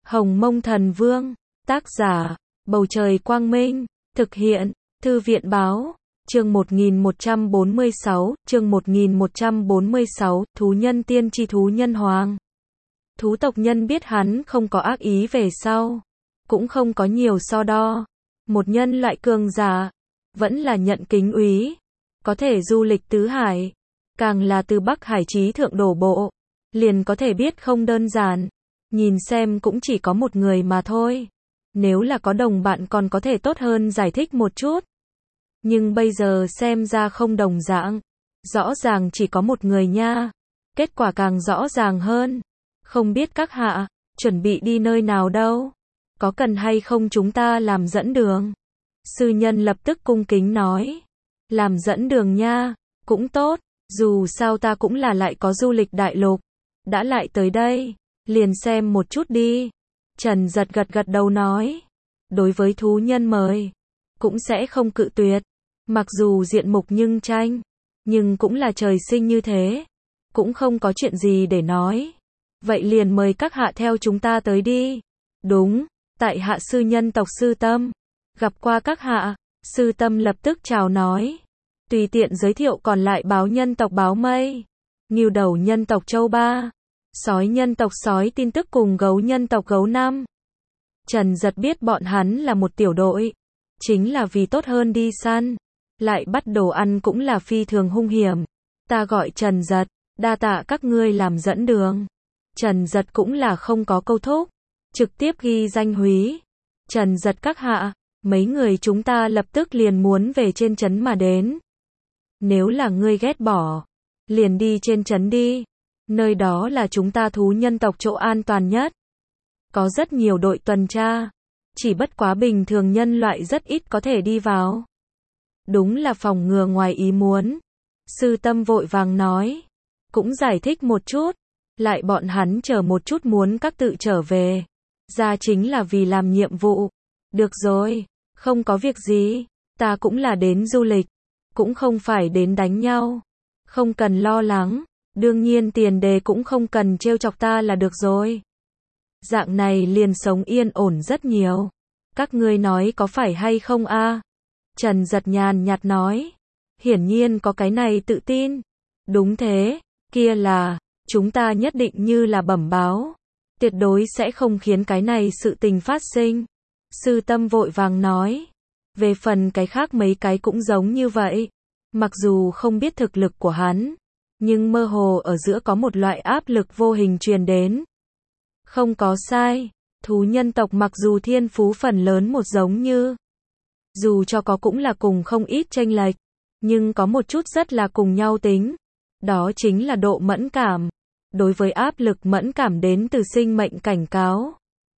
Hồng Mông Thần Vương, tác giả, Bầu Trời Quang Minh, thực hiện, Thư viện Báo, chương 1146, Thú Nhân Tiên Tri Thú Nhân Hoàng. Thú tộc nhân biết hắn không có ác ý về sau, cũng không có nhiều so đo. Một nhân loại cường giả, vẫn là nhận kính úy, có thể du lịch tứ hải, càng là từ Bắc Hải chí thượng đổ bộ, liền có thể biết không đơn giản. Nhìn xem cũng chỉ có một người mà thôi. Nếu là có đồng bạn còn có thể tốt hơn giải thích một chút. Nhưng bây giờ xem ra không đồng dạng. Rõ ràng chỉ có một người nha. Kết quả càng rõ ràng hơn. Không biết các hạ, chuẩn bị đi nơi nào đâu? Có cần hay không chúng ta làm dẫn đường? Sư nhân lập tức cung kính nói. Làm dẫn đường nha, cũng tốt. Dù sao ta cũng là lại có du lịch đại lục. Đã lại tới đây, liền xem một chút đi. Trần Giật gật đầu nói. Đối với thú nhân mời, cũng sẽ không cự tuyệt. Mặc dù diện mục nhưng tranh, nhưng cũng là trời sinh như thế. Cũng không có chuyện gì để nói. Vậy liền mời các hạ theo chúng ta tới đi. Đúng, tại hạ sư nhân tộc Sư Tâm. Gặp qua các hạ, Sư Tâm lập tức chào nói. Tùy tiện giới thiệu còn lại báo nhân tộc Báo Mây, Ngưu Đầu nhân tộc Châu Ba, Sói nhân tộc Sói tin tức cùng Gấu nhân tộc Gấu Năm. Trần Giật biết bọn hắn là một tiểu đội, chính là vì tốt hơn đi săn, lại bắt đồ ăn cũng là phi thường hung hiểm. Ta gọi Trần Giật, đa tạ các ngươi làm dẫn đường. Trần Giật cũng là không có câu thúc, trực tiếp ghi danh húy. Trần Giật các hạ, mấy người chúng ta lập tức liền muốn về trên trấn mà đến. Nếu là ngươi ghét bỏ, liền đi trên trấn đi. Nơi đó là chúng ta thú nhân tộc chỗ an toàn nhất. Có rất nhiều đội tuần tra, chỉ bất quá bình thường nhân loại rất ít có thể đi vào. Đúng là phòng ngừa ngoài ý muốn. Sư Tâm vội vàng nói. Cũng giải thích một chút. Lại bọn hắn chờ một chút muốn các tự trở về. Ra chính là vì làm nhiệm vụ. Được rồi, không có việc gì. Ta cũng là đến du lịch. Cũng không phải đến đánh nhau. Không cần lo lắng. Đương nhiên tiền đề cũng không cần trêu chọc ta là được rồi. Dạng này liền sống yên ổn rất nhiều. Các ngươi nói có phải hay không a? Trần Giật nhàn nhạt nói. Hiển nhiên có cái này tự tin. Đúng thế, kia là, chúng ta nhất định như là bẩm báo. Tuyệt đối sẽ không khiến cái này sự tình phát sinh. Sư Tâm vội vàng nói. Về phần cái khác mấy cái cũng giống như vậy. Mặc dù không biết thực lực của hắn, nhưng mơ hồ ở giữa có một loại áp lực vô hình truyền đến. Không có sai, thú nhân tộc mặc dù thiên phú phần lớn một giống như, dù cho có cũng là cùng không ít chênh lệch, nhưng có một chút rất là cùng nhau tính. Đó chính là độ mẫn cảm. Đối với áp lực mẫn cảm đến từ sinh mệnh cảnh cáo.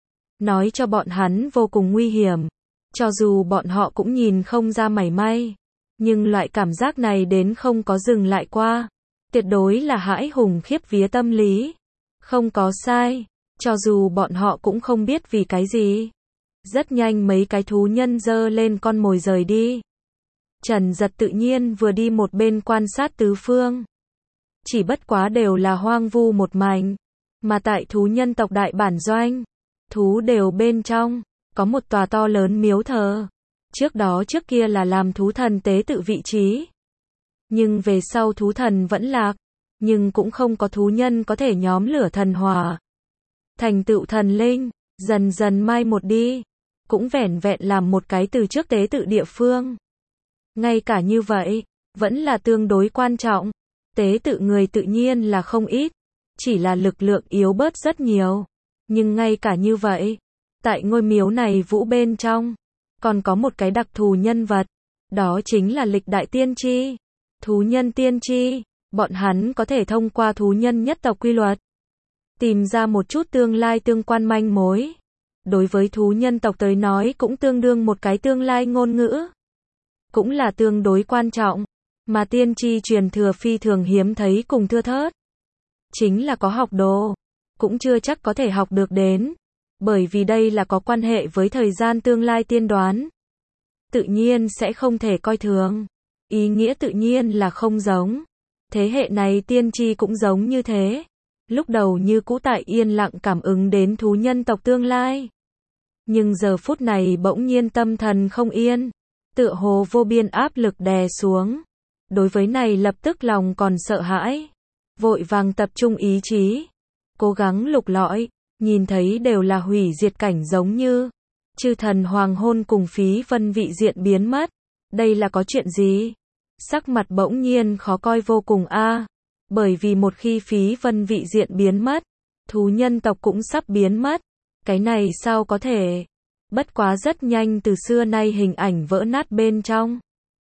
Nói cho bọn hắn vô cùng nguy hiểm. Cho dù bọn họ cũng nhìn không ra mảy may. Nhưng loại cảm giác này đến không có dừng lại qua. Tuyệt đối là hãi hùng khiếp vía tâm lý. Không có sai. Cho dù bọn họ cũng không biết vì cái gì. Rất nhanh mấy cái thú nhân dơ lên con mồi rời đi. Trần Giật tự nhiên vừa đi một bên quan sát tứ phương. Chỉ bất quá đều là hoang vu một mảnh. Mà tại thú nhân tộc đại bản doanh, thú đều bên trong, có một tòa to lớn miếu thờ. Trước đó trước kia là làm thú thần tế tự vị trí. Nhưng về sau thú thần vẫn lạc. Nhưng cũng không có thú nhân có thể nhóm lửa thần hỏa. Thành tựu thần linh, dần dần mai một đi. Cũng vẻn vẹn làm một cái từ trước tế tự địa phương. Ngay cả như vậy, vẫn là tương đối quan trọng. Tế tự người tự nhiên là không ít. Chỉ là lực lượng yếu bớt rất nhiều. Nhưng ngay cả như vậy, tại ngôi miếu này vũ bên trong, còn có một cái đặc thù nhân vật. Đó chính là lịch đại tiên tri. Thú nhân tiên tri. Bọn hắn có thể thông qua thú nhân nhất tộc quy luật, tìm ra một chút tương lai tương quan manh mối. Đối với thú nhân tộc tới nói cũng tương đương một cái tương lai ngôn ngữ. Cũng là tương đối quan trọng. Mà tiên tri truyền thừa phi thường hiếm thấy cùng thưa thớt. Chính là có học đồ. Cũng chưa chắc có thể học được đến. Bởi vì đây là có quan hệ với thời gian tương lai tiên đoán. Tự nhiên sẽ không thể coi thường. Ý nghĩa tự nhiên là không giống. Thế hệ này tiên tri cũng giống như thế. Lúc đầu như cũ tại yên lặng cảm ứng đến thú nhân tộc tương lai. Nhưng giờ phút này bỗng nhiên tâm thần không yên, tựa hồ vô biên áp lực đè xuống. Đối với này lập tức lòng còn sợ hãi, vội vàng tập trung ý chí, cố gắng lục lọi, nhìn thấy đều là hủy diệt cảnh giống như chư thần hoàng hôn cùng phí vân vị diện biến mất. Đây là có chuyện gì? Sắc mặt bỗng nhiên khó coi vô cùng a, bởi vì một khi phí vân vị diện biến mất, thú nhân tộc cũng sắp biến mất. Cái này sao có thể? Bất quá rất nhanh từ xưa nay hình ảnh vỡ nát bên trong.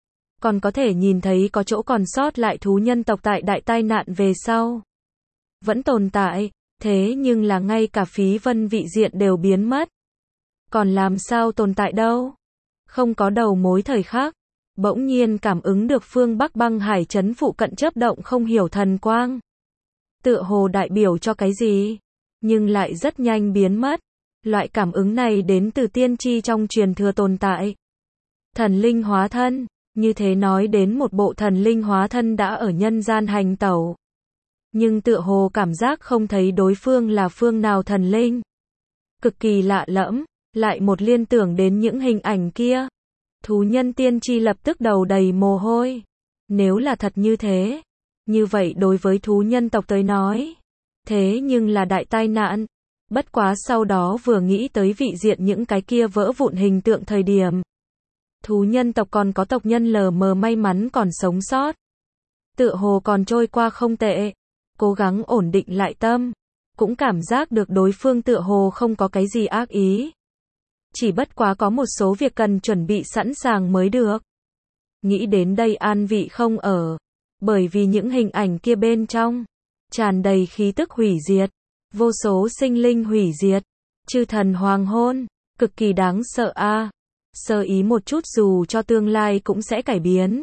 Còn có thể nhìn thấy có chỗ còn sót lại thú nhân tộc tại đại tai nạn về sau. Vẫn tồn tại, thế nhưng là ngay cả phí vân vị diện đều biến mất. Còn làm sao tồn tại đâu? Không có đầu mối thời khắc. Bỗng nhiên cảm ứng được phương Bắc băng hải trấn phụ cận chớp động không hiểu thần quang. Tựa hồ đại biểu cho cái gì? Nhưng lại rất nhanh biến mất. Loại cảm ứng này đến từ tiên tri trong truyền thừa tồn tại. Thần linh hóa thân, như thế nói đến một bộ thần linh hóa thân đã ở nhân gian hành tẩu. Nhưng tựa hồ cảm giác không thấy đối phương là phương nào thần linh. Cực kỳ lạ lẫm, lại một liên tưởng đến những hình ảnh kia. Thú nhân tiên tri lập tức đầu đầy mồ hôi. Nếu là thật như thế, như vậy đối với thú nhân tộc tới nói, thế nhưng là đại tai nạn. Bất quá sau đó vừa nghĩ tới vị diện những cái kia vỡ vụn hình tượng thời điểm. Thú nhân tộc còn có tộc nhân lờ mờ may mắn còn sống sót. Tựa hồ còn trôi qua không tệ. Cố gắng ổn định lại tâm. Cũng cảm giác được đối phương tựa hồ không có cái gì ác ý. Chỉ bất quá có một số việc cần chuẩn bị sẵn sàng mới được. Nghĩ đến đây an vị không ở. Bởi vì những hình ảnh kia bên trong tràn đầy khí tức hủy diệt. Vô số sinh linh hủy diệt. Chư thần hoàng hôn. Cực kỳ đáng sợ a. Sơ ý một chút dù cho tương lai cũng sẽ cải biến.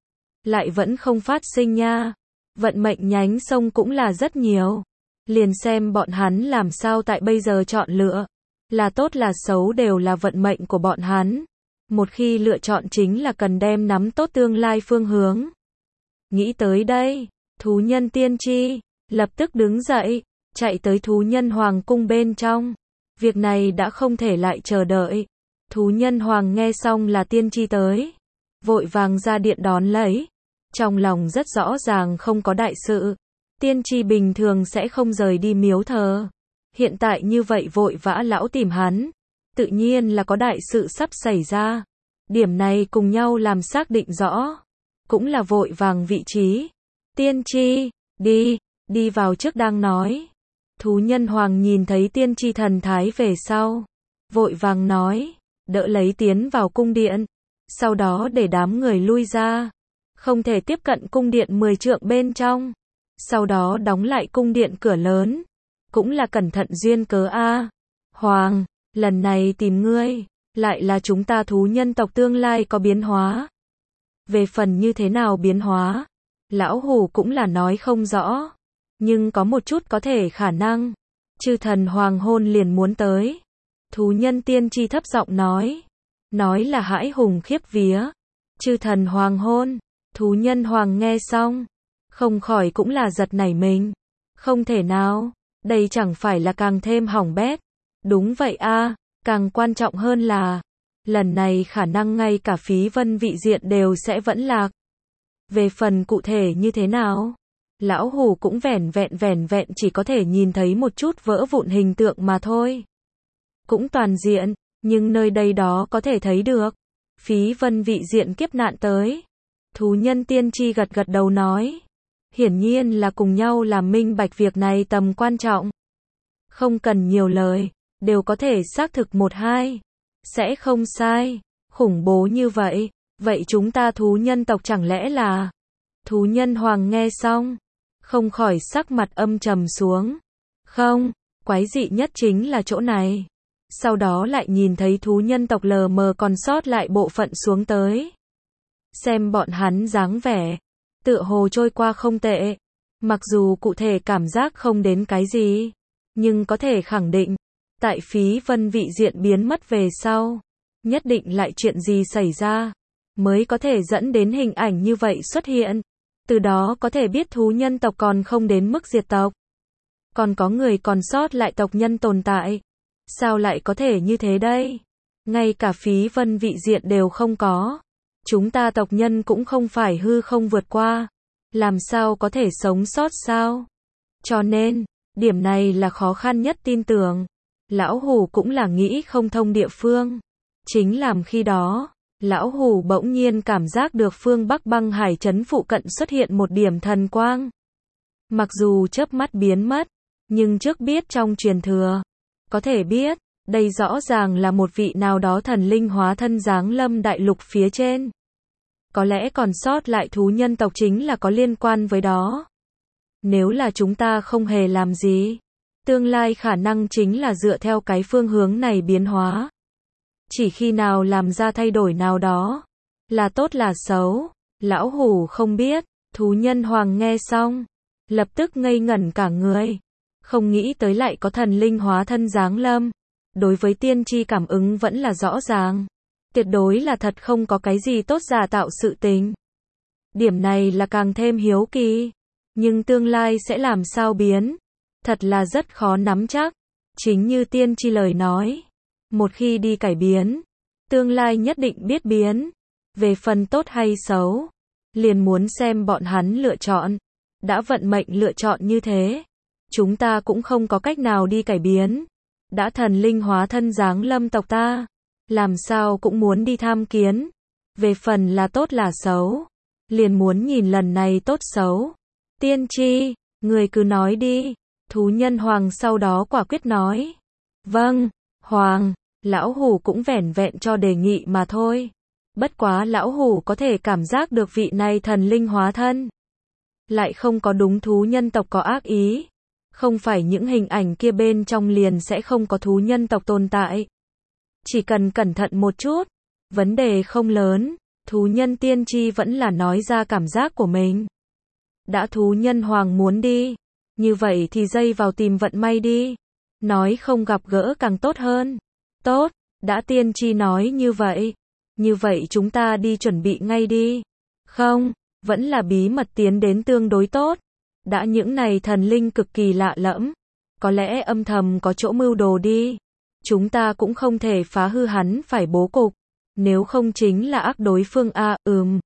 Lại vẫn không phát sinh nha. Vận mệnh nhánh sông cũng là rất nhiều. Liền xem bọn hắn làm sao tại bây giờ chọn lựa. Là tốt là xấu đều là vận mệnh của bọn hắn. Một khi lựa chọn chính là cần đem nắm tốt tương lai phương hướng. Nghĩ tới đây, thú nhân tiên tri lập tức đứng dậy, chạy tới thú nhân hoàng cung bên trong. Việc này đã không thể lại chờ đợi. Thú nhân hoàng nghe xong là tiên tri tới, vội vàng ra điện đón lấy. Trong lòng rất rõ ràng không có đại sự. Tiên tri bình thường sẽ không rời đi miếu thờ. Hiện tại như vậy vội vã lão tìm hắn, tự nhiên là có đại sự sắp xảy ra. Điểm này cùng nhau làm xác định rõ. Cũng là vội vàng vị trí. Tiên tri, đi vào trước đang nói. Thú nhân hoàng nhìn thấy tiên tri thần thái về sau. Vội vàng nói, đỡ lấy tiến vào cung điện. Sau đó để đám người lui ra. Không thể tiếp cận cung điện 10 trượng bên trong. Sau đó đóng lại cung điện cửa lớn. Cũng là cẩn thận duyên cớ a. Hoàng, lần này tìm ngươi, lại là chúng ta thú nhân tộc tương lai có biến hóa. Về phần như thế nào biến hóa, lão hủ cũng là nói không rõ. Nhưng có một chút có thể khả năng. Chư thần hoàng hôn liền muốn tới. Thú nhân tiên tri thấp giọng nói. Nói là hãi hùng khiếp vía. Chư thần hoàng hôn. Thú nhân hoàng nghe xong. Không khỏi cũng là giật nảy mình. Không thể nào. Đây chẳng phải là càng thêm hỏng bét. Đúng vậy a, càng quan trọng hơn là. Lần này khả năng ngay cả phí vân vị diện đều sẽ vẫn lạc. Về phần cụ thể như thế nào? Lão hủ cũng vẻn vẹn chỉ có thể nhìn thấy một chút vỡ vụn hình tượng mà thôi. Cũng toàn diện, nhưng nơi đây đó có thể thấy được. Phí vân vị diện kiếp nạn tới. Thú nhân tiên tri gật gật đầu nói. Hiển nhiên là cùng nhau làm minh bạch việc này tầm quan trọng. Không cần nhiều lời, đều có thể xác thực một hai. Sẽ không sai, khủng bố như vậy. Vậy chúng ta thú nhân tộc chẳng lẽ là... Thú nhân hoàng nghe xong, không khỏi sắc mặt âm trầm xuống. Không, quái dị nhất chính là chỗ này. Sau đó lại nhìn thấy thú nhân tộc lờ mờ còn sót lại bộ phận xuống tới. Xem bọn hắn dáng vẻ, tựa hồ trôi qua không tệ. Mặc dù cụ thể cảm giác không đến cái gì, nhưng có thể khẳng định, tại phí vân vị diện biến mất về sau, nhất định lại chuyện gì xảy ra, mới có thể dẫn đến hình ảnh như vậy xuất hiện. Từ đó có thể biết thú nhân tộc còn không đến mức diệt tộc. Còn có người còn sót lại tộc nhân tồn tại. Sao lại có thể như thế đây? Ngay cả phí vân vị diện đều không có. Chúng ta tộc nhân cũng không phải hư không vượt qua. Làm sao có thể sống sót sao? Cho nên, điểm này là khó khăn nhất tin tưởng. Lão Hủ cũng là nghĩ không thông địa phương. Chính làm khi đó, Lão Hủ bỗng nhiên cảm giác được phương Bắc băng hải trấn phụ cận xuất hiện một điểm thần quang. Mặc dù chớp mắt biến mất, nhưng trước biết trong truyền thừa, có thể biết, đây rõ ràng là một vị nào đó thần linh hóa thân giáng lâm đại lục phía trên. Có lẽ còn sót lại thú nhân tộc chính là có liên quan với đó. Nếu là chúng ta không hề làm gì, tương lai khả năng chính là dựa theo cái phương hướng này biến hóa. Chỉ khi nào làm ra thay đổi nào đó, là tốt là xấu, Lão Hủ không biết. Thú nhân hoàng nghe xong, lập tức ngây ngẩn cả người. Không nghĩ tới lại có thần linh hóa thân giáng lâm. Đối với tiên tri cảm ứng vẫn là rõ ràng. Tuyệt đối là thật không có cái gì tốt giả tạo sự tình. Điểm này là càng thêm hiếu kỳ. Nhưng tương lai sẽ làm sao biến? Thật là rất khó nắm chắc. Chính như tiên tri lời nói. Một khi đi cải biến, tương lai nhất định biết biến. Về phần tốt hay xấu, liền muốn xem bọn hắn lựa chọn. Đã vận mệnh lựa chọn như thế, chúng ta cũng không có cách nào đi cải biến. Đã thần linh hóa thân giáng lâm tộc ta, làm sao cũng muốn đi tham kiến. Về phần là tốt là xấu, liền muốn nhìn lần này tốt xấu. Tiên tri, người cứ nói đi. Thú nhân hoàng sau đó quả quyết nói. Vâng, hoàng, Lão Hủ cũng vẻn vẹn cho đề nghị mà thôi. Bất quá Lão Hủ có thể cảm giác được vị này thần linh hóa thân lại không có đúng thú nhân tộc có ác ý. Không phải những hình ảnh kia bên trong liền sẽ không có thú nhân tộc tồn tại. Chỉ cần cẩn thận một chút, vấn đề không lớn. Thú nhân tiên tri vẫn là nói ra cảm giác của mình. Đã thú nhân hoàng muốn đi, như vậy thì dây vào tìm vận may đi. Nói không gặp gỡ càng tốt hơn. Tốt, đã tiên tri nói như vậy. Như vậy chúng ta đi chuẩn bị ngay đi. Không, vẫn là bí mật tiến đến tương đối tốt. Đã những này thần linh cực kỳ lạ lẫm. Có lẽ âm thầm có chỗ mưu đồ đi. Chúng ta cũng không thể phá hư hắn phải bố cục. Nếu không chính là ác đối phương a.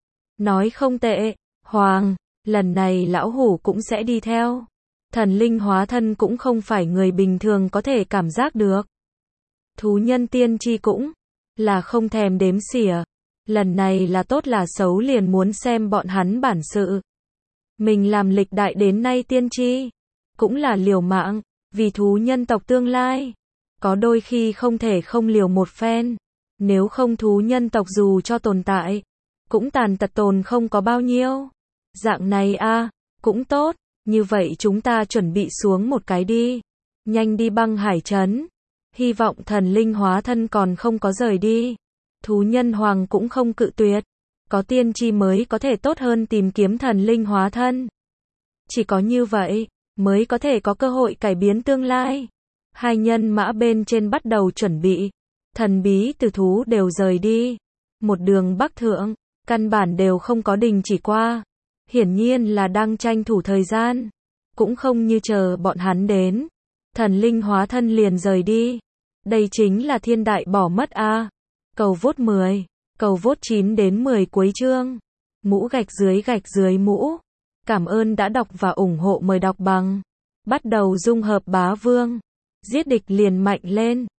Nói không tệ. Hoàng, lần này Lão Hủ cũng sẽ đi theo. Thần linh hóa thân cũng không phải người bình thường có thể cảm giác được. Thú nhân tiên tri cũng là không thèm đếm xỉa. Lần này là tốt là xấu liền muốn xem bọn hắn bản sự. Mình làm lịch đại đến nay tiên tri, cũng là liều mạng, vì thú nhân tộc tương lai. Có đôi khi không thể không liều một phen. Nếu không thú nhân tộc dù cho tồn tại, cũng tàn tật tồn không có bao nhiêu. Dạng này cũng tốt. Như vậy chúng ta chuẩn bị xuống một cái đi. Nhanh đi băng hải trấn. Hy vọng thần linh hóa thân còn không có rời đi. Thú nhân hoàng cũng không cự tuyệt. Có tiên tri mới có thể tốt hơn tìm kiếm thần linh hóa thân. Chỉ có như vậy, mới có thể có cơ hội cải biến tương lai. Hai nhân mã bên trên bắt đầu chuẩn bị. Thần bí tử thú đều rời đi. Một đường bắc thượng, căn bản đều không có đình chỉ qua. Hiển nhiên là đang tranh thủ thời gian. Cũng không như chờ bọn hắn đến. Thần linh hóa thân liền rời đi. Đây chính là thiên đại bỏ mất Cầu vote 10. Cầu vote 9 đến 10 cuối chương. Mũ gạch dưới mũ. Cảm ơn đã đọc và ủng hộ, mời đọc bằng. Bắt đầu dung hợp bá vương. Giết địch liền mạnh lên.